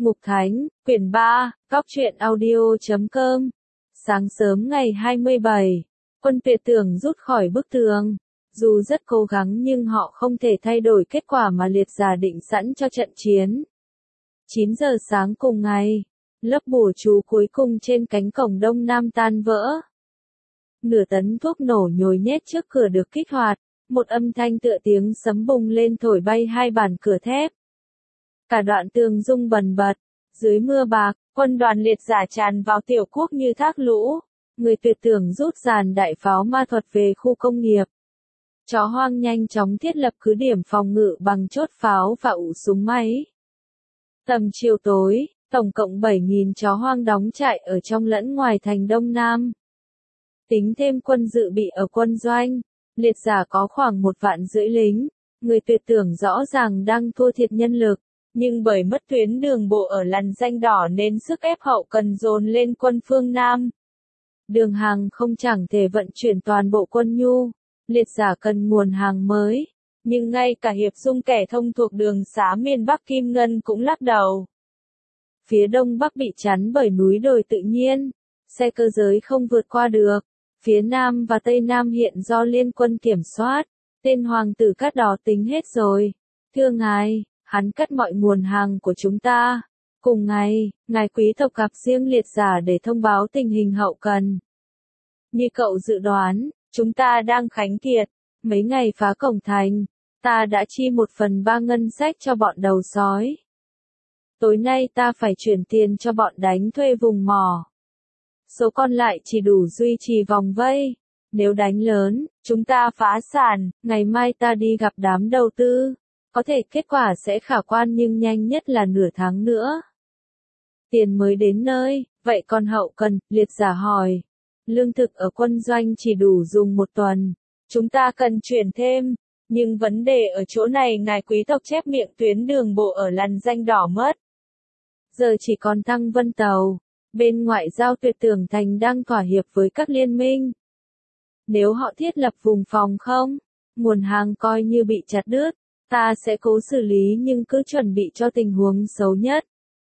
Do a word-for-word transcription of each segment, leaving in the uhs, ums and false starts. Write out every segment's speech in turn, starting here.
Mục Thánh, quyển ba, góc truyện audio chấm com. Sáng sớm ngày hai mươi bảy, quân Tuyệt Tưởng rút khỏi bức tường. Dù rất cố gắng nhưng họ không thể thay đổi kết quả mà liệt giả định sẵn cho trận chiến. chín giờ sáng cùng ngày, lớp bùa chú cuối cùng trên cánh cổng đông nam tan vỡ. Nửa tấn thuốc nổ nhồi nhét trước cửa được kích hoạt, một âm thanh tựa tiếng sấm bùng lên thổi bay hai bản cửa thép. Cả đoạn tường rung bần bật, dưới mưa bạc, quân đoàn liệt giả tràn vào tiểu quốc như thác lũ. Người Tuyệt Tưởng rút dàn đại pháo ma thuật về khu công nghiệp. Chó hoang nhanh chóng thiết lập cứ điểm phòng ngự bằng chốt pháo và ụ súng máy. Tầm chiều tối, tổng cộng bảy nghìn chó hoang đóng trại ở trong lẫn ngoài thành Đông Nam. Tính thêm quân dự bị ở quân doanh, liệt giả có khoảng một vạn rưỡi lính. Người Tuyệt Tưởng rõ ràng đang thua thiệt nhân lực, nhưng bởi mất tuyến đường bộ ở lằn ranh đỏ nên sức ép hậu cần dồn lên quân phương Nam. Đường hàng không chẳng thể vận chuyển toàn bộ quân nhu, liệt giả cần nguồn hàng mới, nhưng ngay cả Hiệp Dung kẻ thông thuộc đường xá miền Bắc Kim Ngân cũng lắc đầu. Phía đông bắc bị chắn bởi núi đồi tự nhiên, xe cơ giới không vượt qua được. Phía nam và tây nam hiện do liên quân kiểm soát, tên hoàng tử Cát Đó tính hết rồi. Thưa ngài, hắn cắt mọi nguồn hàng của chúng ta. Cùng ngày, ngài quý tộc gặp riêng liệt giả để thông báo tình hình hậu cần. Như cậu dự đoán, chúng ta đang khánh kiệt. Mấy ngày phá cổng thành, ta đã chi một phần ba ngân sách cho bọn đầu sói. Tối nay ta phải chuyển tiền cho bọn đánh thuê vùng mỏ. Số còn lại chỉ đủ duy trì vòng vây. Nếu đánh lớn, chúng ta phá sản, ngày mai ta đi gặp đám đầu tư. Có thể kết quả sẽ khả quan nhưng nhanh nhất là nửa tháng nữa. Tiền mới đến nơi, vậy còn hậu cần, liệt giả hỏi. Lương thực ở quân doanh chỉ đủ dùng một tuần. Chúng ta cần chuyển thêm. Nhưng vấn đề ở chỗ này ngài quý tộc chép miệng tuyến đường bộ ở lằn ranh đỏ mất. Giờ chỉ còn Thăng Vân Tàu. Bên ngoại giao Tuyệt Tưởng Thành đang thỏa hiệp với các liên minh. Nếu họ thiết lập vùng phòng không, nguồn hàng coi như bị chặt đứt, ta sẽ cố xử lý nhưng cứ chuẩn bị cho tình huống xấu nhất.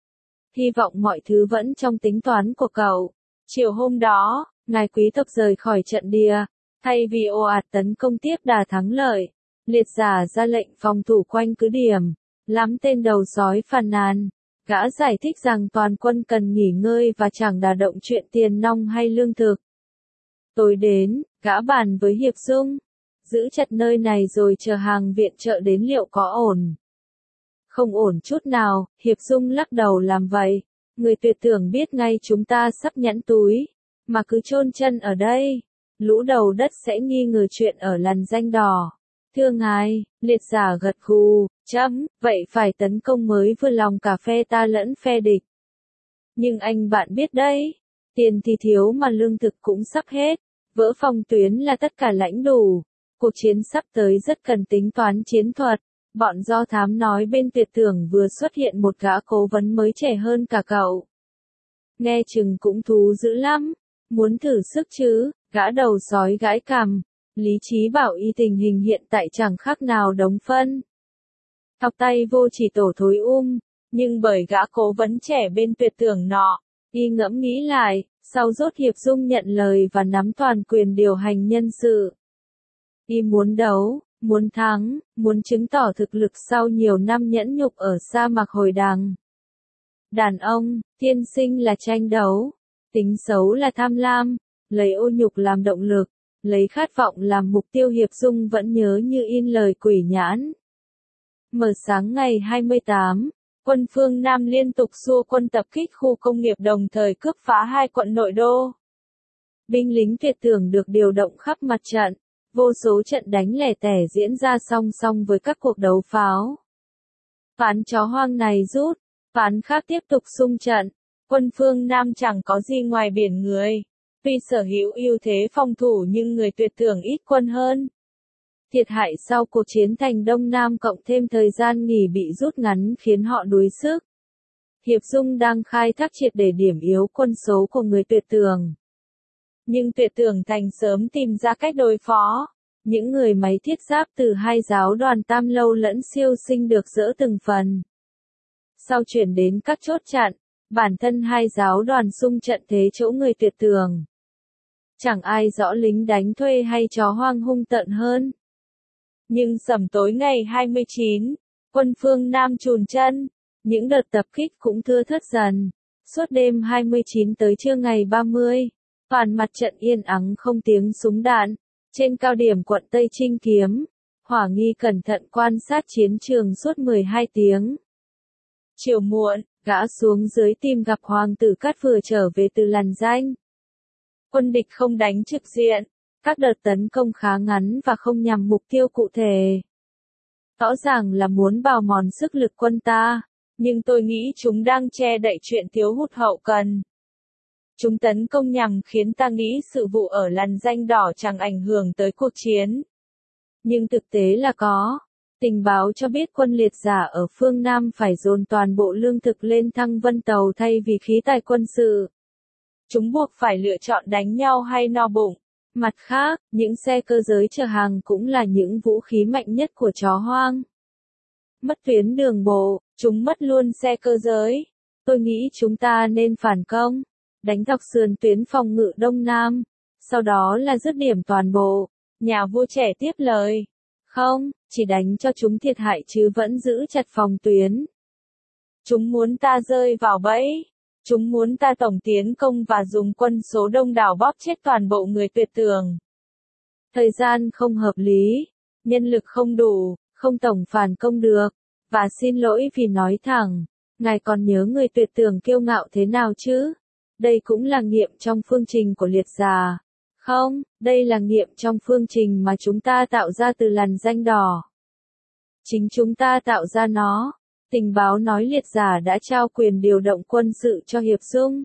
Hy vọng mọi thứ vẫn trong tính toán của cậu. Chiều hôm đó, ngài quý tộc rời khỏi trận địa, thay vì ồ ạt tấn công tiếp đà thắng lợi, liệt giả ra lệnh phòng thủ quanh cứ điểm. Lắm tên đầu sói phàn nàn. Gã giải thích rằng toàn quân cần nghỉ ngơi và chẳng đả động chuyện tiền nong hay lương thực. Tối đến, gã bàn với Hiệp Dung. Giữ chặt nơi này rồi chờ hàng viện trợ đến liệu có ổn. Không ổn chút nào, Hiệp Dung lắc đầu làm vậy. Người Tuyệt Tưởng biết ngay chúng ta sắp nhẵn túi. Mà cứ chôn chân ở đây, lũ đầu đất sẽ nghi ngờ chuyện ở lằn ranh đỏ. Thưa ngài, liệt giả gật gù, chấm, vậy phải tấn công mới vừa lòng cả phe ta lẫn phe địch. Nhưng anh bạn biết đấy, tiền thì thiếu mà lương thực cũng sắp hết, vỡ phòng tuyến là tất cả lãnh đủ. Cuộc chiến sắp tới rất cần tính toán chiến thuật. Bọn do thám nói bên Tuyệt Tưởng vừa xuất hiện một gã cố vấn mới trẻ hơn cả cậu. Nghe chừng cũng thú dữ lắm, muốn thử sức chứ, gã đầu sói gãi cằm. Lý trí bảo y tình hình hiện tại chẳng khác nào đống phân. Thọc tay vô chỉ tổ thối um, nhưng bởi gã cố vấn trẻ bên Tuyệt Tưởng nọ, y ngẫm nghĩ lại, sau rốt Hiệp Dung nhận lời và nắm toàn quyền điều hành nhân sự. Y muốn đấu, muốn thắng, muốn chứng tỏ thực lực sau nhiều năm nhẫn nhục ở sa mạc hồi đằng. Đàn ông, thiên sinh là tranh đấu, tính xấu là tham lam, lấy ô nhục làm động lực. Lấy khát vọng làm mục tiêu. Hiệp Dung vẫn nhớ như in lời Quỷ Nhãn. Mở sáng ngày hai mươi tám, quân phương Nam liên tục xua quân tập kích khu công nghiệp đồng thời cướp phá hai quận nội đô. Binh lính Tuyệt Tưởng được điều động khắp mặt trận, vô số trận đánh lẻ tẻ diễn ra song song với các cuộc đấu pháo. Phán chó hoang này rút, phán khác tiếp tục xung trận, quân phương Nam chẳng có gì ngoài biển người. Tuy sở hữu ưu thế phòng thủ nhưng người Tuyệt Tưởng ít quân hơn. Thiệt hại sau cuộc chiến thành Đông Nam cộng thêm thời gian nghỉ bị rút ngắn khiến họ đuối sức. Hiệp Dung đang khai thác triệt để điểm yếu quân số của người Tuyệt Tưởng. Nhưng Tuyệt Tưởng Thành sớm tìm ra cách đối phó. Những người máy thiết giáp từ hai giáo đoàn Tam Lâu lẫn Siêu Sinh được dỡ từng phần. Sau chuyển đến các chốt chặn, bản thân hai giáo đoàn xung trận thế chỗ người Tuyệt Tường. Chẳng ai rõ lính đánh thuê hay chó hoang hung tợn hơn. Nhưng sẩm tối ngày hai mươi chín, quân phương Nam chùn chân, những đợt tập kích cũng thưa thớt dần. Suốt đêm hai mươi chín tới trưa ngày ba mươi, toàn mặt trận yên ắng không tiếng súng đạn. Trên cao điểm quận Tây Trinh Kiếm, Hỏa Nghi cẩn thận quan sát chiến trường suốt mười hai tiếng. Chiều muộn, gã xuống dưới tìm gặp Hoàng tử Cát vừa trở về từ lằn danh. Quân địch không đánh trực diện, các đợt tấn công khá ngắn và không nhằm mục tiêu cụ thể. Rõ ràng là muốn bào mòn sức lực quân ta, nhưng tôi nghĩ chúng đang che đậy chuyện thiếu hụt hậu cần. Chúng tấn công nhằm khiến ta nghĩ sự vụ ở lằn danh đỏ chẳng ảnh hưởng tới cuộc chiến. Nhưng thực tế là có. Tình báo cho biết quân liệt giả ở phương Nam phải dồn toàn bộ lương thực lên Thăng Vân Tàu thay vì khí tài quân sự. Chúng buộc phải lựa chọn đánh nhau hay no bụng. Mặt khác, những xe cơ giới chở hàng cũng là những vũ khí mạnh nhất của chó hoang. Mất tuyến đường bộ, chúng mất luôn xe cơ giới. Tôi nghĩ chúng ta nên phản công, đánh dọc sườn tuyến phòng ngự Đông Nam, sau đó là dứt điểm toàn bộ. Nhà vua trẻ tiếp lời. Không, chỉ đánh cho chúng thiệt hại chứ vẫn giữ chặt phòng tuyến. Chúng muốn ta rơi vào bẫy. Chúng muốn ta tổng tiến công và dùng quân số đông đảo bóp chết toàn bộ người Tuyệt Tường. Thời gian không hợp lý, nhân lực không đủ, không tổng phản công được. Và xin lỗi vì nói thẳng, ngài còn nhớ người Tuyệt Tường kiêu ngạo thế nào chứ? Đây cũng là nghiệm trong phương trình của liệt giả. Không, đây là nghiệm trong phương trình mà chúng ta tạo ra từ lằn danh đỏ. Chính chúng ta tạo ra nó. Tình báo nói liệt giả đã trao quyền điều động quân sự cho Hiệp Dung.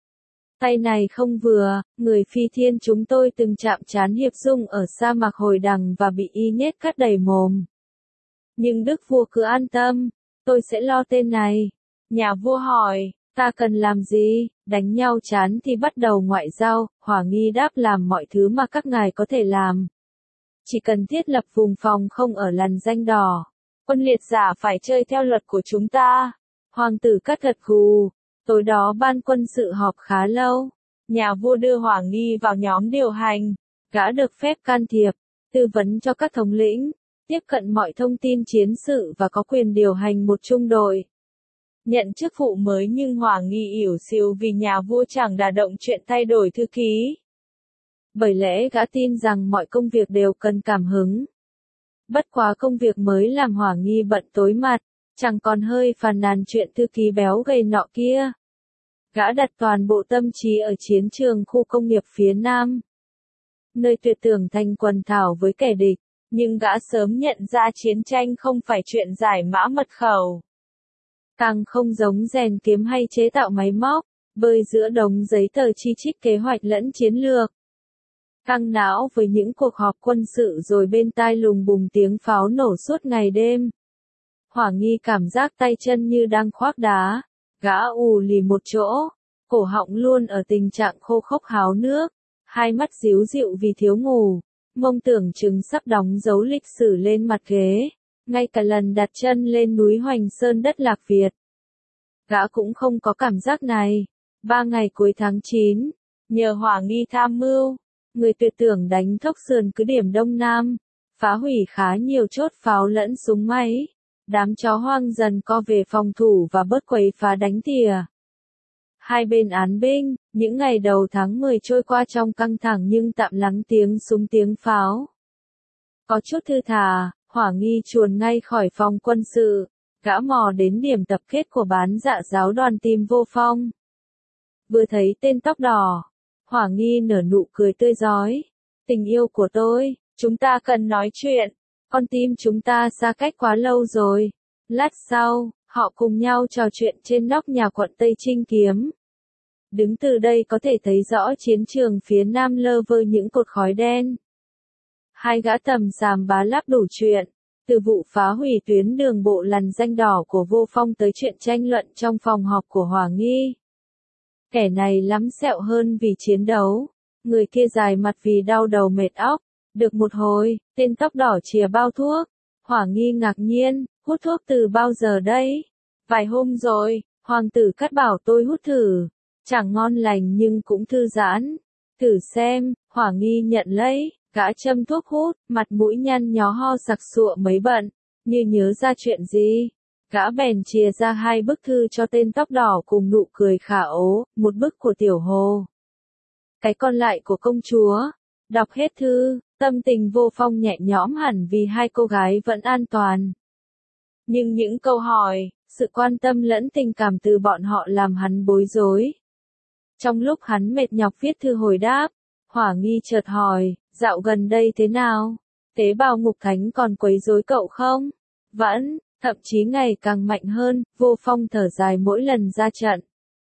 Tay này không vừa, người Phi Thiên chúng tôi từng chạm trán Hiệp Dung ở sa mạc Hồi Đằng và bị y nhét cắt đầy mồm. Nhưng Đức vua cứ an tâm, tôi sẽ lo tên này. Nhà vua hỏi, ta cần làm gì? Đánh nhau chán thì bắt đầu ngoại giao. Hỏa Nghi đáp làm mọi thứ mà các ngài có thể làm. Chỉ cần thiết lập vùng phòng không ở lằn danh đỏ. Quân liệt giả phải chơi theo luật của chúng ta. Hoàng tử Cát gật gù. Tối đó ban quân sự họp khá lâu. Nhà vua đưa Hỏa Nghi vào nhóm điều hành. Gã được phép can thiệp, tư vấn cho các thống lĩnh, tiếp cận mọi thông tin chiến sự và có quyền điều hành một trung đội. Nhận chức vụ mới nhưng Hỏa Nghi ỉu xìu vì nhà vua chẳng đả động chuyện thay đổi thư ký. Bởi lẽ gã tin rằng mọi công việc đều cần cảm hứng. Bất quá công việc mới làm Hỏa Nghi bận tối mặt, chẳng còn hơi phàn nàn chuyện thư ký béo gầy nọ kia. Gã đặt toàn bộ tâm trí ở chiến trường khu công nghiệp phía Nam, nơi Tuyệt Tường thành quần thảo với kẻ địch, nhưng gã sớm nhận ra chiến tranh không phải chuyện giải mã mật khẩu. Càng không giống rèn kiếm hay chế tạo máy móc, bơi giữa đống giấy tờ chi chít kế hoạch lẫn chiến lược. Căng não với những cuộc họp quân sự rồi bên tai lùng bùng tiếng pháo nổ suốt ngày đêm. Hỏa Nghi cảm giác tay chân như đang khoác đá, gã ù lì một chỗ, cổ họng luôn ở tình trạng khô khốc háo nước, hai mắt díu dịu vì thiếu ngủ, mông tưởng chừng sắp đóng dấu lịch sử lên mặt ghế, ngay cả lần đặt chân lên núi Hoành Sơn đất Lạc Việt. Gã cũng không có cảm giác này. Ba ngày cuối tháng chín, nhờ Hỏa Nghi tham mưu, người Tuyệt Tường đánh thốc sườn cứ điểm Đông Nam, phá hủy khá nhiều chốt pháo lẫn súng máy. Đám chó hoang dần co về phòng thủ và bớt quấy phá đánh tỉa. Hai bên án binh, những ngày đầu tháng mười trôi qua trong căng thẳng nhưng tạm lắng tiếng súng tiếng pháo. Có chút thư thả, Hỏa Nghi chuồn ngay khỏi phòng quân sự, gã mò đến điểm tập kết của bán dạ giáo đoàn tìm Vô Phong. Vừa thấy tên tóc đỏ, Hỏa Nghi nở nụ cười tươi rói. Tình yêu của tôi, chúng ta cần nói chuyện. Con tim chúng ta xa cách quá lâu rồi. Lát sau, họ cùng nhau trò chuyện trên nóc nhà quận Tây Trinh Kiếm. Đứng từ đây có thể thấy rõ chiến trường phía Nam lơ vơ những cột khói đen. Hai gã tầm xàm bá láp đủ chuyện, từ vụ phá hủy tuyến đường bộ lằn danh đỏ của Vô Phong tới chuyện tranh luận trong phòng họp của Hỏa Nghi. Kẻ này lắm sẹo hơn vì chiến đấu, người kia dài mặt vì đau đầu mệt óc. Được một hồi, tên tóc đỏ chìa bao thuốc. Hỏa Nghi ngạc nhiên, hút thuốc từ bao giờ đây? Vài hôm rồi, hoàng tử Cát bảo tôi hút thử. Chẳng ngon lành nhưng cũng thư giãn. Thử xem, Hỏa Nghi nhận lấy, gã châm thuốc hút, mặt mũi nhăn nhó ho sặc sụa mấy bận, như nhớ ra chuyện gì. Gã bèn chìa ra hai bức thư cho tên tóc đỏ cùng nụ cười khả ố, một bức của Tiểu Hồ. Cái còn lại của công chúa. Đọc hết thư, tâm tình Vô Phong nhẹ nhõm hẳn vì hai cô gái vẫn an toàn. Nhưng những câu hỏi, sự quan tâm lẫn tình cảm từ bọn họ làm hắn bối rối. Trong lúc hắn mệt nhọc viết thư hồi đáp, Hỏa Nghi chợt hỏi, dạo gần đây thế nào? Tế bào ngục thánh còn quấy rối cậu không? Vẫn, thậm chí ngày càng mạnh hơn, Vô Phong thở dài mỗi lần ra trận.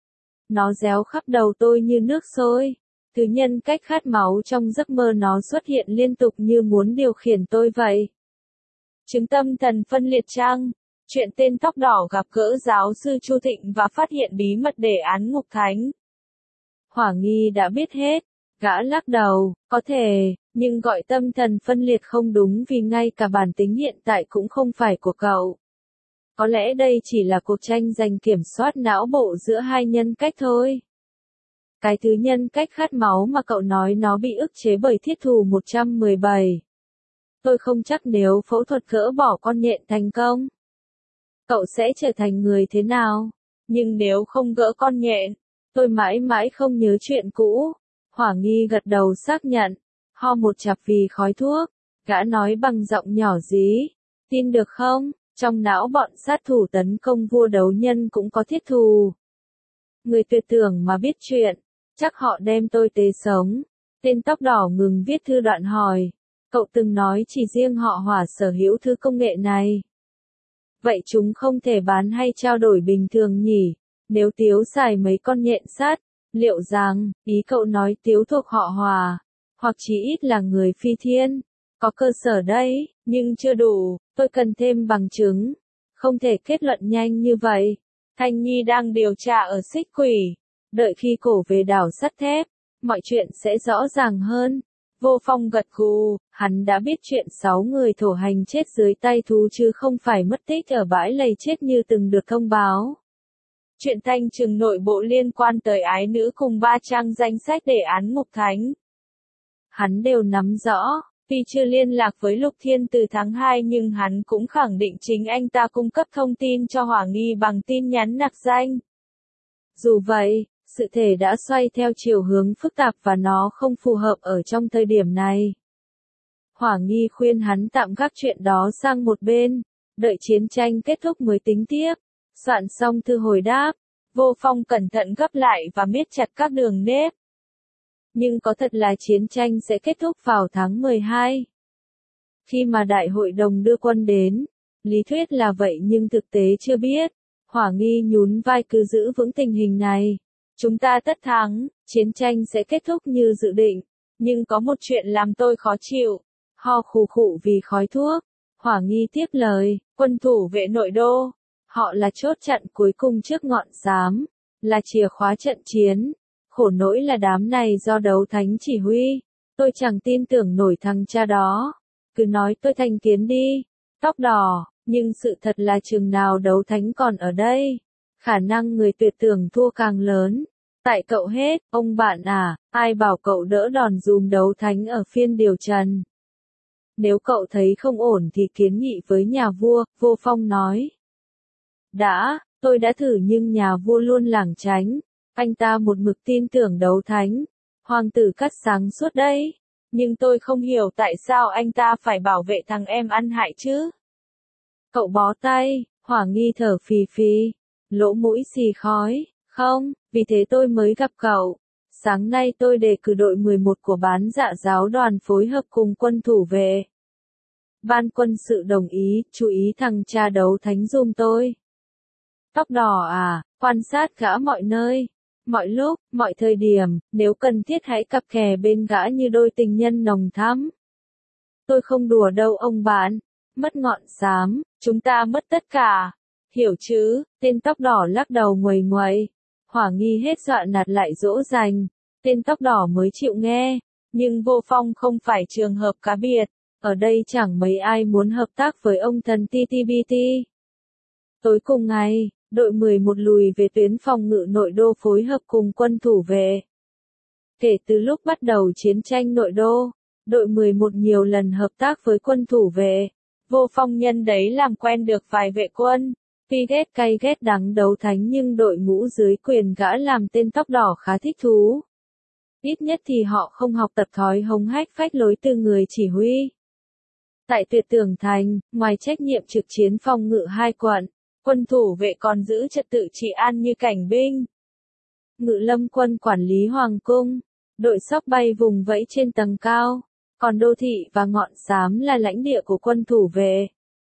Nó réo khắp đầu tôi như nước sôi. Thứ nhân cách khát máu trong giấc mơ nó xuất hiện liên tục như muốn điều khiển tôi vậy. Chứng tâm thần phân liệt trang. Chuyện tên tóc đỏ gặp gỡ giáo sư Chu Thịnh và phát hiện bí mật đề án ngục thánh. Hỏa Nghi đã biết hết. Gã lắc đầu, có thể, nhưng gọi tâm thần phân liệt không đúng vì ngay cả bản tính hiện tại cũng không phải của cậu. Có lẽ đây chỉ là cuộc tranh giành kiểm soát não bộ giữa hai nhân cách thôi. Cái thứ nhân cách khát máu mà cậu nói nó bị ức chế bởi thiết thù một trăm mười bảy. Tôi không chắc nếu phẫu thuật gỡ bỏ con nhện thành công, cậu sẽ trở thành người thế nào. Nhưng nếu không gỡ con nhện, tôi mãi mãi không nhớ chuyện cũ. Hỏa Nghi gật đầu xác nhận, ho một chặp vì khói thuốc. Gã nói bằng giọng nhỏ dí, tin được không, trong não bọn sát thủ tấn công vua đấu nhân cũng có thiết thù. Người tuyệt tưởng mà biết chuyện, chắc họ đem tôi tế sống. Tên tóc đỏ ngừng viết thư đoạn hỏi, cậu từng nói chỉ riêng họ Hỏa sở hữu thứ công nghệ này. Vậy chúng không thể bán hay trao đổi bình thường nhỉ? Nếu Tiếu xài mấy con nhện sắt, liệu rằng, ý cậu nói Tiếu thuộc họ Hỏa, hoặc chỉ ít là người phi thiên? Có cơ sở đấy, nhưng chưa đủ, tôi cần thêm bằng chứng. Không thể kết luận nhanh như vậy. Thanh Nhi đang điều tra ở Xích Quỷ. Đợi khi cổ về đảo sắt thép, mọi chuyện sẽ rõ ràng hơn. Vô Phong gật gù, hắn đã biết chuyện sáu người thổ hành chết dưới tay thú chứ không phải mất tích ở bãi lầy chết như từng được thông báo. Chuyện thanh trừng nội bộ liên quan tới ái nữ cùng ba trang danh sách đề án ngục thánh. Hắn đều nắm rõ, tuy chưa liên lạc với Lục Thiên từ tháng hai nhưng hắn cũng khẳng định chính anh ta cung cấp thông tin cho Hỏa Nghi bằng tin nhắn nặc danh. Dù vậy, sự thể đã xoay theo chiều hướng phức tạp và nó không phù hợp ở trong thời điểm này. Hỏa Nghi khuyên hắn tạm gác chuyện đó sang một bên, đợi chiến tranh kết thúc mới tính tiếp. Soạn xong thư hồi đáp, Vô Phong cẩn thận gấp lại và miết chặt các đường nếp. Nhưng có thật là chiến tranh sẽ kết thúc vào tháng mười hai. Khi mà đại hội đồng đưa quân đến, lý thuyết là vậy nhưng thực tế chưa biết. Hỏa Nghi nhún vai cứ giữ vững tình hình này. Chúng ta tất thắng, chiến tranh sẽ kết thúc như dự định. Nhưng có một chuyện làm tôi khó chịu. Ho khù khụ vì khói thuốc. Hỏa Nghi tiếp lời, quân thủ vệ nội đô. Họ là chốt chặn cuối cùng trước ngọn xám. Là chìa khóa trận chiến. Khổ nỗi là đám này do đấu thánh chỉ huy. Tôi chẳng tin tưởng nổi thằng cha đó. Cứ nói tôi thành kiến đi. Tóc đỏ, nhưng sự thật là chừng nào đấu thánh còn ở đây. Khả năng người tuyệt tưởng thua càng lớn. Tại cậu hết, ông bạn à, ai bảo cậu đỡ đòn dùm đấu thánh ở phiên điều trần. Nếu cậu thấy không ổn thì kiến nghị với nhà vua, Vô Phong nói. Đã, tôi đã thử nhưng nhà vua luôn lảng tránh. Anh ta một mực tin tưởng đấu thánh. Hoàng tử Cát sáng suốt đấy. Nhưng tôi không hiểu tại sao anh ta phải bảo vệ thằng em ăn hại chứ. Cậu bó tay, Hỏa Nghi thở phì phì. Lỗ mũi xì khói. Không, vì thế tôi mới gặp cậu. Sáng nay tôi đề cử đội mười một của bán dạ giáo đoàn phối hợp cùng quân thủ vệ. Ban quân sự đồng ý, chú ý thằng cha đấu thánh giùm tôi. Tóc đỏ à, quan sát gã mọi nơi, mọi lúc, mọi thời điểm, nếu cần thiết hãy cặp kè bên gã như đôi tình nhân nồng thắm. Tôi không đùa đâu ông bạn, mất ngọn xám, chúng ta mất tất cả. Hiểu chứ, tên tóc đỏ lắc đầu nguầy nguậy. Hỏa Nghi hết dọa nạt lại dỗ dành. Tên tóc đỏ mới chịu nghe. Nhưng Vô Phong không phải trường hợp cá biệt. Ở đây chẳng mấy ai muốn hợp tác với ông thần tê tê bê tê. Tối cùng ngày, đội mười một lùi về tuyến phòng ngự nội đô phối hợp cùng quân thủ vệ. Kể từ lúc bắt đầu chiến tranh nội đô, đội mười một nhiều lần hợp tác với quân thủ vệ. Vô Phong nhân đấy làm quen được vài vệ quân. Tuy ghét cay ghét đắng đấu thánh nhưng đội ngũ dưới quyền gã làm tên tóc đỏ khá thích thú. Ít nhất thì họ không học tập thói hống hách phách lối từ người chỉ huy. Tại Tuyệt Tường Thành, ngoài trách nhiệm trực chiến phòng ngự hai quận, quân thủ vệ còn giữ trật tự trị an như cảnh binh. Ngự lâm quân quản lý hoàng cung, đội sóc bay vùng vẫy trên tầng cao, còn đô thị và ngọn xám là lãnh địa của quân thủ vệ.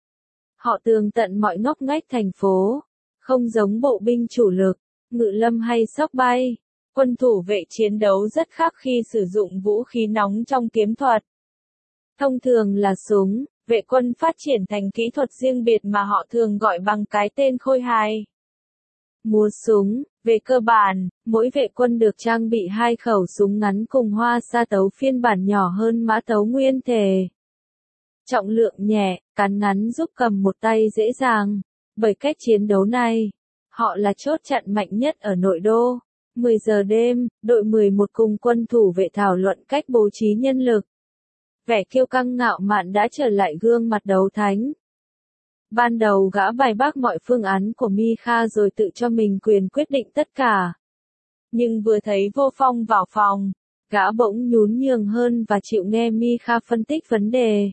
Họ tường tận mọi ngóc ngách thành phố, không giống bộ binh chủ lực, ngự lâm hay sóc bay. Quân thủ vệ chiến đấu rất khác khi sử dụng vũ khí nóng trong kiếm thuật. Thông thường là súng, vệ quân phát triển thành kỹ thuật riêng biệt mà họ thường gọi bằng cái tên khôi hài. Múa súng, về cơ bản, mỗi vệ quân được trang bị hai khẩu súng ngắn cùng hoa sa tấu phiên bản nhỏ hơn mã tấu nguyên thể. Trọng lượng nhẹ, cán ngắn giúp cầm một tay dễ dàng. Bởi cách chiến đấu này, họ là chốt chặn mạnh nhất ở nội đô. mười giờ đêm, đội mười một cùng quân thủ vệ thảo luận cách bố trí nhân lực. Vẻ kiêu căng ngạo mạn đã trở lại gương mặt đấu thánh. Ban đầu gã bài bác mọi phương án của Mikha rồi tự cho mình quyền quyết định tất cả. Nhưng vừa thấy Vô Phong vào phòng, gã bỗng nhún nhường hơn và chịu nghe Mikha phân tích vấn đề.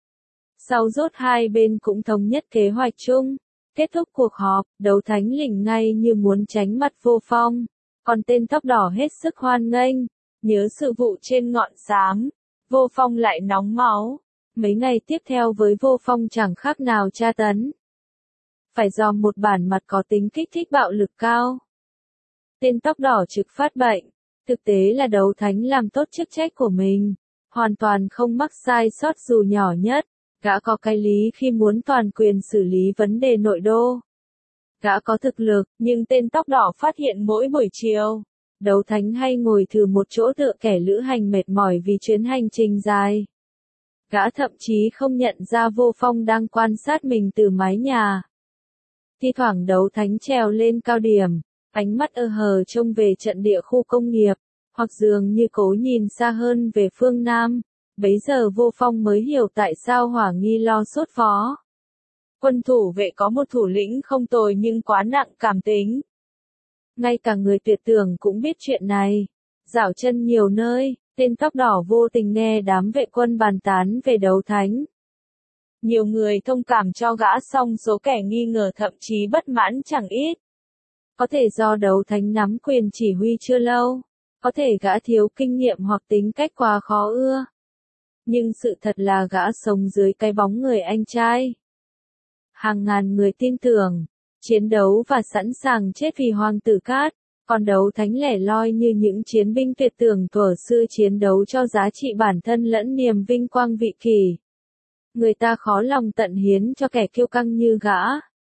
Sau rốt hai bên cũng thống nhất kế hoạch chung. Kết thúc cuộc họp, đấu thánh lỉnh ngay như muốn tránh mặt Vô Phong. Còn tên tóc đỏ hết sức hoan nghênh. Nhớ sự vụ trên ngọn xám, Vô Phong lại nóng máu. Mấy ngày tiếp theo với Vô Phong chẳng khác nào tra tấn. Phải dòm một bản mặt có tính kích thích bạo lực cao. Tên tóc đỏ trực phát bệnh. Thực tế là đấu thánh làm tốt chức trách của mình. Hoàn toàn không mắc sai sót dù nhỏ nhất. Gã có cái lý khi muốn toàn quyền xử lý vấn đề nội đô. Gã có thực lực, nhưng tên tóc đỏ phát hiện mỗi buổi chiều, đấu thánh hay ngồi thử một chỗ tựa kẻ lữ hành mệt mỏi vì chuyến hành trình dài. Gã thậm chí không nhận ra Vô Phong đang quan sát mình từ mái nhà. Thi thoảng đấu thánh trèo lên cao điểm, ánh mắt ơ hờ trông về trận địa khu công nghiệp, hoặc dường như cố nhìn xa hơn về phương Nam. Bấy giờ Vô Phong mới hiểu tại sao Hỏa Nghi lo sốt phó. Quân thủ vệ có một thủ lĩnh không tồi nhưng quá nặng cảm tính. Ngay cả người Tuyệt Tường cũng biết chuyện này. Dạo chân nhiều nơi, tên tóc đỏ vô tình nghe đám vệ quân bàn tán về đấu thánh. Nhiều người thông cảm cho gã, song số kẻ nghi ngờ thậm chí bất mãn chẳng ít. Có thể do đấu thánh nắm quyền chỉ huy chưa lâu, có thể gã thiếu kinh nghiệm hoặc tính cách quá khó ưa. Nhưng sự thật là gã sống dưới cái bóng người anh trai. Hàng ngàn người tin tưởng, chiến đấu và sẵn sàng chết vì Hoàng tử Cát, còn đấu thánh lẻ loi như những chiến binh tuyệt tưởng thuở xưa chiến đấu cho giá trị bản thân lẫn niềm vinh quang vị kỷ. Người ta khó lòng tận hiến cho kẻ kiêu căng như gã.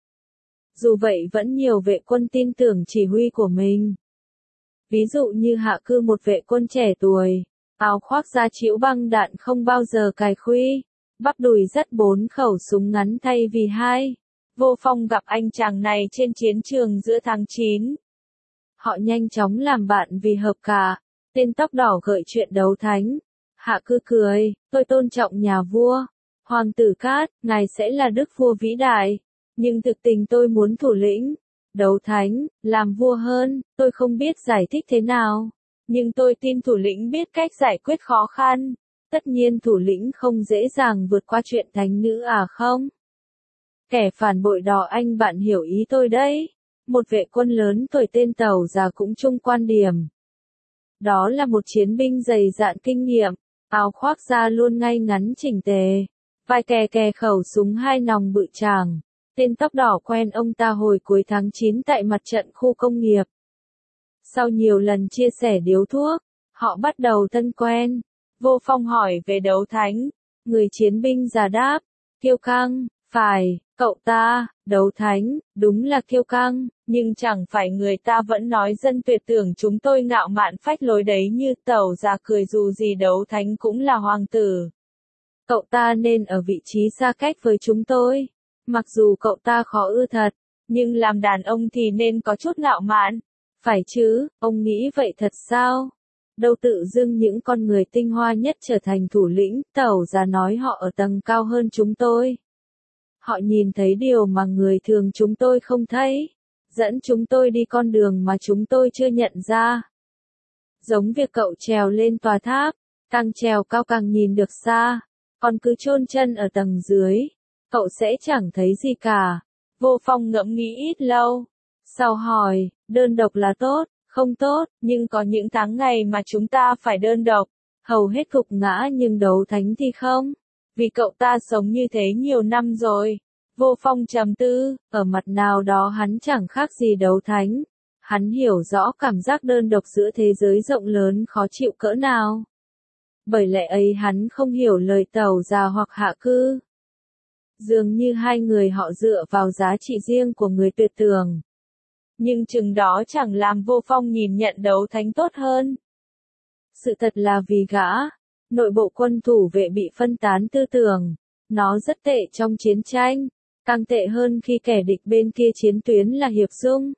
Dù vậy vẫn nhiều vệ quân tin tưởng chỉ huy của mình. Ví dụ như Hạ Cư, một vệ quân trẻ tuổi, áo khoác da chĩu băng đạn không bao giờ cài khuy, bắp đùi dắt bốn khẩu súng ngắn thay vì hai. Vô Phong gặp anh chàng này trên chiến trường giữa tháng chín. Họ nhanh chóng làm bạn vì hợp cả. Tên tóc đỏ gợi chuyện đấu thánh. Hạ Cư cười, tôi tôn trọng nhà vua. Hoàng tử Cát, ngài sẽ là đức vua vĩ đại. Nhưng thực tình tôi muốn thủ lĩnh. Đấu thánh, làm vua hơn, tôi không biết giải thích thế nào. Nhưng tôi tin thủ lĩnh biết cách giải quyết khó khăn. Tất nhiên thủ lĩnh không dễ dàng vượt qua chuyện thánh nữ à không? Kẻ phản bội đó, anh bạn hiểu ý tôi đấy. Một vệ quân lớn tuổi tên Tàu già cũng chung quan điểm. Đó là một chiến binh dày dạn kinh nghiệm, áo khoác da luôn ngay ngắn chỉnh tề, vai kè kè khẩu súng hai nòng bự chàng. Tên tóc đỏ quen ông ta hồi cuối tháng chín tại mặt trận khu công nghiệp. Sau nhiều lần chia sẻ điếu thuốc, họ bắt đầu thân quen. Vô Phong hỏi về đấu thánh. Người chiến binh già đáp, kiêu căng, phải, cậu ta, đấu thánh, đúng là kiêu căng, nhưng chẳng phải người ta vẫn nói dân Tuyệt tưởng chúng tôi ngạo mạn phách lối đấy như. Tàu già cười, dù gì đấu thánh cũng là hoàng tử. Cậu ta nên ở vị trí xa cách với chúng tôi. Mặc dù cậu ta khó ưa thật, Nhưng làm đàn ông thì nên có chút ngạo mạn. Phải chứ, ông nghĩ vậy thật sao? Đâu tự dưng những con người tinh hoa nhất trở thành thủ lĩnh, Tẩu già nói họ ở tầng cao hơn chúng tôi. Họ nhìn thấy điều mà người thường chúng tôi không thấy. Dẫn chúng tôi đi con đường mà chúng tôi chưa nhận ra. Giống việc cậu trèo lên tòa tháp, càng trèo cao càng nhìn được xa, còn cứ chôn chân ở tầng dưới, cậu sẽ chẳng thấy gì cả. Vô Phong ngẫm nghĩ ít lâu, sau hỏi, đơn độc là tốt, không tốt, nhưng có những tháng ngày mà chúng ta phải đơn độc, hầu hết gục ngã nhưng đấu thánh thì không, vì cậu ta sống như thế nhiều năm rồi. Vô Phong trầm tư, ở mặt nào đó hắn chẳng khác gì đấu thánh. Hắn hiểu rõ cảm giác đơn độc giữa thế giới rộng lớn khó chịu cỡ nào. Bởi lẽ ấy hắn không hiểu lời Tẩu già hoặc Hạ Cư. Dường như hai người họ dựa vào giá trị riêng của người tuyệt tường. Nhưng chừng đó chẳng làm Vô Phong nhìn nhận đấu thánh tốt hơn. Sự thật là vì gã, nội bộ quân thủ vệ bị phân tán tư tưởng. Nó rất tệ trong chiến tranh, càng tệ hơn khi kẻ địch bên kia chiến tuyến là Hiệp Dung.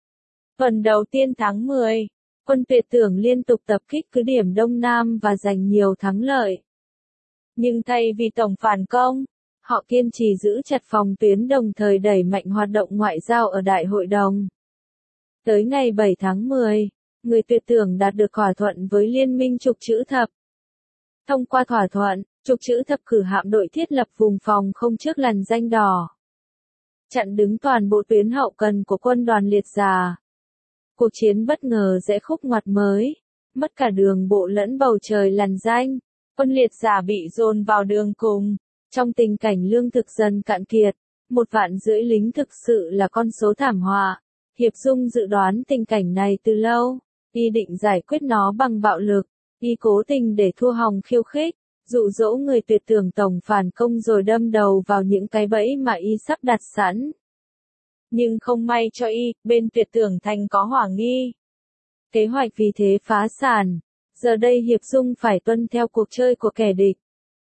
Tuần đầu tiên tháng mười, quân Tuyệt Tưởng liên tục tập kích cứ điểm Đông Nam và giành nhiều thắng lợi. Nhưng thay vì tổng phản công, họ kiên trì giữ chặt phòng tuyến đồng thời đẩy mạnh hoạt động ngoại giao ở Đại hội đồng. Tới ngày bảy tháng mười, người Tuyệt Tưởng đạt được thỏa thuận với Liên minh Trục Chữ Thập. Thông qua thỏa thuận, Trục Chữ Thập cử hạm đội thiết lập vùng phòng không trước lằn ranh đỏ, chặn đứng toàn bộ tuyến hậu cần của quân đoàn liệt già. Cuộc chiến bất ngờ rẽ khúc ngoặt mới, mất cả đường bộ lẫn bầu trời lằn ranh, quân liệt giả bị dồn vào đường cùng, trong tình cảnh lương thực dần cạn kiệt, một vạn rưỡi lính thực sự là con số thảm họa. Hiệp Dung dự đoán tình cảnh này từ lâu, y định giải quyết nó bằng bạo lực, y cố tình để Thua Hồng khiêu khích, dụ dỗ người Tuyệt Tưởng tổng phản công rồi đâm đầu vào những cái bẫy mà y sắp đặt sẵn. Nhưng không may cho y, bên Tuyệt Tưởng thành có hỏa nghi. Kế hoạch vì thế phá sản, giờ đây Hiệp Dung phải tuân theo cuộc chơi của kẻ địch.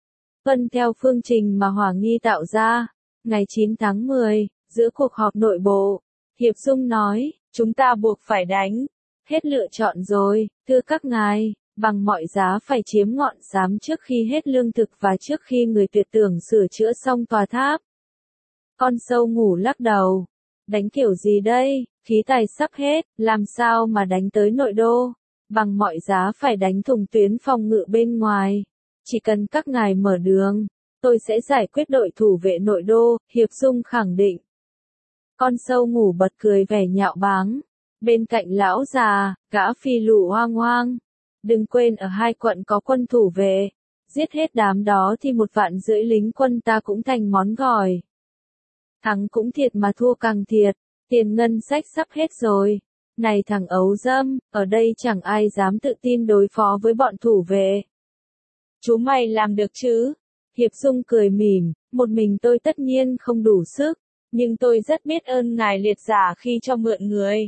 Tuân theo phương trình mà hỏa nghi tạo ra, ngày chín tháng mười, giữa cuộc họp nội bộ, Hiệp Dung nói, chúng ta buộc phải đánh, hết lựa chọn rồi, thưa các ngài, bằng mọi giá phải chiếm ngọn xám trước khi hết lương thực và trước khi người Tuyệt Tưởng sửa chữa xong tòa tháp. Con sâu ngủ lắc đầu. Đánh kiểu gì đây, khí tài sắp hết, làm sao mà đánh tới nội đô, bằng mọi giá phải đánh thủng tuyến phòng ngự bên ngoài. Chỉ cần các ngài mở đường, tôi sẽ giải quyết đội thủ vệ nội đô, Hiệp Dung khẳng định. Con sâu ngủ bật cười vẻ nhạo báng. Bên cạnh lão già, gã phi lụ hoang hoang. Đừng quên ở hai quận có quân thủ vệ, giết hết đám đó thì một vạn rưỡi lính quân ta cũng thành món gỏi. Thắng cũng thiệt mà thua càng thiệt, tiền ngân sách sắp hết rồi. Này thằng ấu dâm, ở đây chẳng ai dám tự tin đối phó với bọn thủ vệ. Chú mày làm được chứ? Hiệp Dung cười mỉm, một mình tôi tất nhiên không đủ sức, nhưng tôi rất biết ơn ngài liệt giả khi cho mượn người.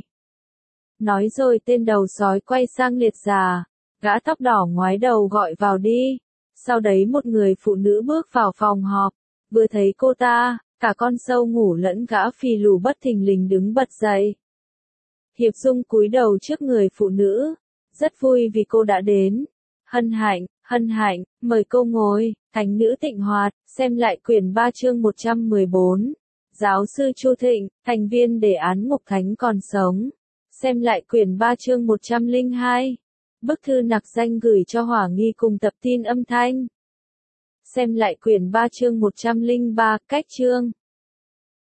Nói rồi tên đầu sói quay sang liệt giả, gã tóc đỏ ngoái đầu gọi vào đi. Sau đấy một người phụ nữ bước vào phòng họp, vừa thấy cô ta, cả con sâu ngủ lẫn gã phì lù bất thình lình đứng bật dậy. Hiệp Dung cúi đầu trước người phụ nữ, rất vui vì cô đã đến. Hân hạnh, hân hạnh, mời cô ngồi, thánh nữ Tịnh Hoạt, xem lại quyển ba chương một trăm mười bốn. Giáo sư Chu Thịnh, thành viên đề án Ngục Thánh còn sống. Xem lại quyển ba chương một trăm lẻ hai. Bức thư nặc danh gửi cho hỏa nghi cùng tập tin âm thanh. Xem lại quyển ba chương một trăm lẻ ba, cách chương.